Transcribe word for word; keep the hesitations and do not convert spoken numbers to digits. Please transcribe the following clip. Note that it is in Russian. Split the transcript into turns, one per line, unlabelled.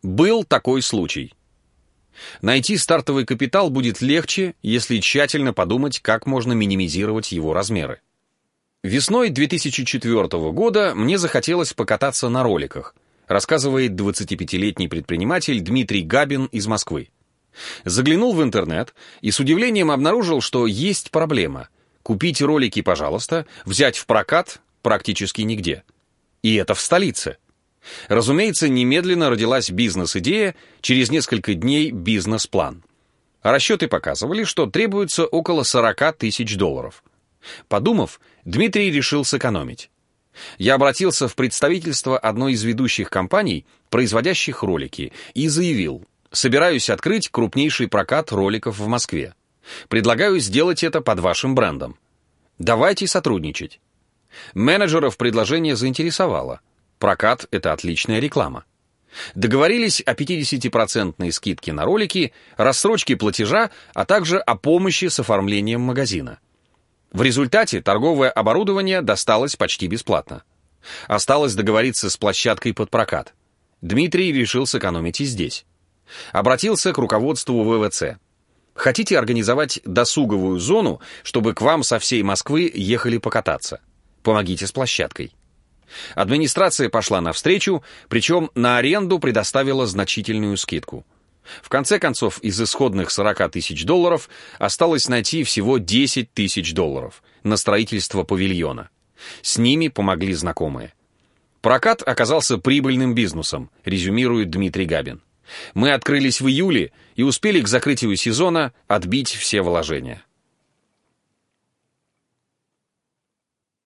Был такой случай. Найти стартовый капитал будет легче, если тщательно подумать, как можно минимизировать его размеры. Весной две тысячи четвёртого года мне захотелось покататься на роликах, рассказывает двадцатипятилетний предприниматель Дмитрий Габин из Москвы. Заглянул в интернет и с удивлением обнаружил, что есть проблема. Купить ролики, пожалуйста, взять в прокат практически нигде. И это в столице. Разумеется, немедленно родилась бизнес-идея, через несколько дней бизнес-план. Расчеты показывали, что требуется около сорок тысяч долларов. Подумав, Дмитрий решил сэкономить. Я обратился в представительство одной из ведущих компаний, производящих ролики, и заявил: собираюсь открыть крупнейший прокат роликов в Москве. Предлагаю сделать это под вашим брендом. Давайте сотрудничать. Менеджеров предложение заинтересовало. Прокат — это отличная реклама. Договорились о пятидесятипроцентной скидке на ролики, рассрочке платежа, а также о помощи с оформлением магазина. В результате торговое оборудование досталось почти бесплатно. Осталось договориться с площадкой под прокат. Дмитрий решил сэкономить и здесь. Обратился к руководству вэ вэ цэ. Хотите организовать досуговую зону, чтобы к вам со всей Москвы ехали покататься? Помогите с площадкой. Администрация пошла навстречу, причем на аренду предоставила значительную скидку. В конце концов, из исходных сорок тысяч долларов осталось найти всего десять тысяч долларов на строительство павильона. С ними помогли знакомые. Прокат оказался прибыльным бизнесом, резюмирует Дмитрий Габин. Мы открылись в июле и успели к закрытию сезона отбить все вложения.